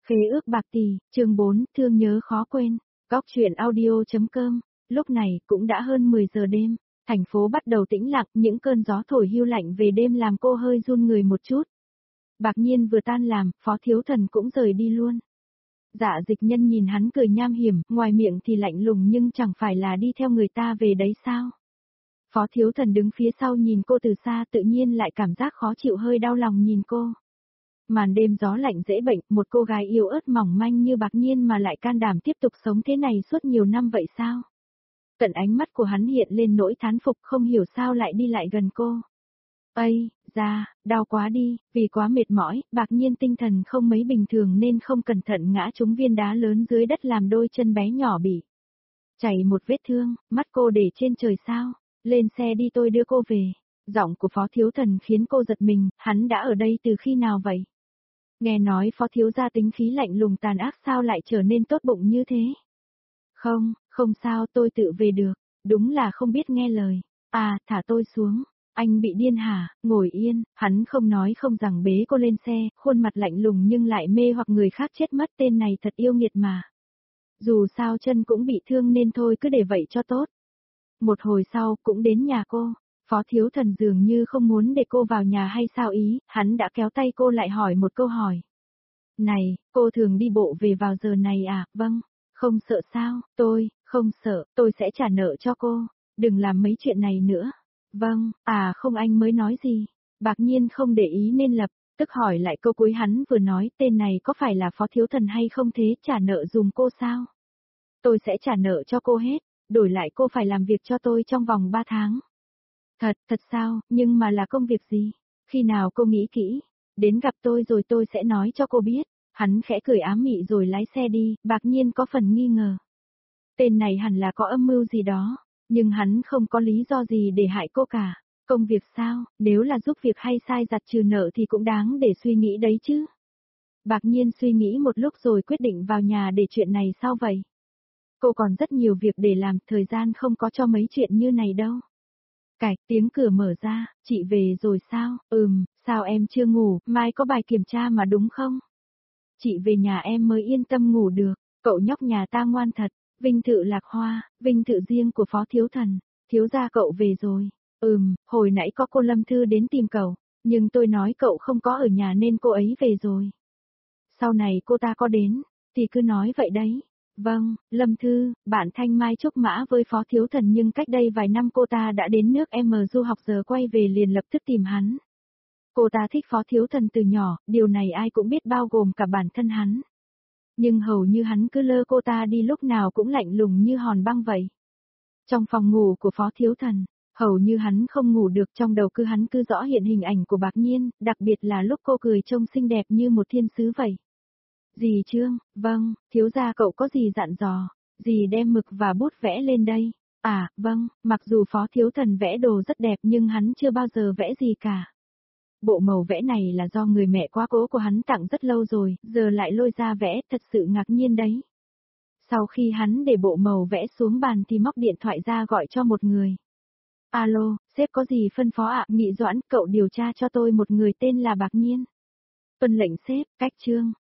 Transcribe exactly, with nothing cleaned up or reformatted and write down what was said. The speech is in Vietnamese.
Khế ước bạc tỷ, chương bốn, thương nhớ khó quên. Góc truyện audio.com. Lúc này cũng đã hơn mười giờ đêm, thành phố bắt đầu tĩnh lặng, những cơn gió thổi hiu lạnh về đêm làm cô hơi run người một chút. Bạc Nhiên vừa tan làm, Phó Thiếu Thần cũng rời đi luôn. Dạ Dịch Nhân nhìn hắn cười nham hiểm, ngoài miệng thì lạnh lùng nhưng chẳng phải là đi theo người ta về đấy sao? Phó Thiếu Thần đứng phía sau nhìn cô từ xa tự nhiên lại cảm giác khó chịu hơi đau lòng nhìn cô. Màn đêm gió lạnh dễ bệnh, một cô gái yếu ớt mỏng manh như Bạc Nhiên mà lại can đảm tiếp tục sống thế này suốt nhiều năm vậy sao? Tận ánh mắt của hắn hiện lên nỗi thán phục không hiểu sao lại đi lại gần cô. Ây, da, đau quá đi, vì quá mệt mỏi, Bạc Nhiên tinh thần không mấy bình thường nên không cẩn thận ngã trúng viên đá lớn dưới đất làm đôi chân bé nhỏ bị chảy một vết thương, mắt cô để trên trời sao, lên xe đi tôi đưa cô về. Giọng của Phó Thiếu Thần khiến cô giật mình, hắn đã ở đây từ khi nào vậy? Nghe nói Phó Thiếu gia tính khí lạnh lùng tàn ác sao lại trở nên tốt bụng như thế? Không, không sao tôi tự về được, đúng là không biết nghe lời. À, thả tôi xuống. Anh bị điên hả, ngồi yên, hắn không nói không rằng bế cô lên xe, khuôn mặt lạnh lùng nhưng lại mê hoặc người khác chết mất, tên này thật yêu nghiệt mà. Dù sao chân cũng bị thương nên thôi cứ để vậy cho tốt. Một hồi sau cũng đến nhà cô, Phó Thiếu Thần dường như không muốn để cô vào nhà hay sao ý, hắn đã kéo tay cô lại hỏi một câu hỏi. Này, cô thường đi bộ về vào giờ này à, vâng, không sợ sao, tôi, không sợ, tôi sẽ trả nợ cho cô, đừng làm mấy chuyện này nữa. Vâng, à không anh mới nói gì, Bạc Nhiên không để ý nên lập, tức hỏi lại câu cuối hắn vừa nói tên này có phải là Phó Thiếu Thần hay không thế trả nợ dùm cô sao? Tôi sẽ trả nợ cho cô hết, đổi lại cô phải làm việc cho tôi trong vòng ba tháng. Thật, thật sao, nhưng mà là công việc gì? Khi nào cô nghĩ kỹ, đến gặp tôi rồi tôi sẽ nói cho cô biết. Hắn khẽ cười ám mị rồi lái xe đi, Bạc Nhiên có phần nghi ngờ. Tên này hẳn là có âm mưu gì đó, nhưng hắn không có lý do gì để hại cô cả. Công việc sao, nếu là giúp việc hay sai giặt trừ nợ thì cũng đáng để suy nghĩ đấy chứ. Bạc Nhiên suy nghĩ một lúc rồi quyết định vào nhà để chuyện này sao vậy? Cô còn rất nhiều việc để làm, thời gian không có cho mấy chuyện như này đâu. Cạch, tiếng cửa mở ra, chị về rồi sao? Ừm, sao em chưa ngủ, mai có bài kiểm tra mà đúng không? Chị về nhà em mới yên tâm ngủ được, cậu nhóc nhà ta ngoan thật, vinh thự lạc hoa, vinh thự riêng của Phó Thiếu Thần, thiếu gia cậu về rồi. Ừm, hồi nãy có cô Lâm Thư đến tìm cậu, nhưng tôi nói cậu không có ở nhà nên cô ấy về rồi. Sau này cô ta có đến, thì cứ nói vậy đấy. Vâng, Lâm Thư, bạn Thanh Mai trúc mã với Phó Thiếu Thần nhưng cách đây vài năm cô ta đã đến nước M du học giờ quay về liền lập tức tìm hắn. Cô ta thích Phó Thiếu Thần từ nhỏ, điều này ai cũng biết bao gồm cả bản thân hắn. Nhưng hầu như hắn cứ lơ cô ta đi lúc nào cũng lạnh lùng như hòn băng vậy. Trong phòng ngủ của Phó Thiếu Thần, hầu như hắn không ngủ được trong đầu cứ hắn cứ rõ hiện hình ảnh của Bạc Nhiên, đặc biệt là lúc cô cười trông xinh đẹp như một thiên sứ vậy. Dì Trương, vâng, thiếu gia cậu có gì dặn dò, dì đem mực và bút vẽ lên đây. À, vâng, mặc dù Phó Thiếu Thần vẽ đồ rất đẹp nhưng hắn chưa bao giờ vẽ gì cả. Bộ màu vẽ này là do người mẹ quá cố của hắn tặng rất lâu rồi, giờ lại lôi ra vẽ, thật sự ngạc nhiên đấy. Sau khi hắn để bộ màu vẽ xuống bàn thì móc điện thoại ra gọi cho một người. Alo, sếp có gì phân phó ạ? Nghị Doãn, cậu điều tra cho tôi một người tên là Bạc Nhiên. Tuân lệnh sếp, cách Trương.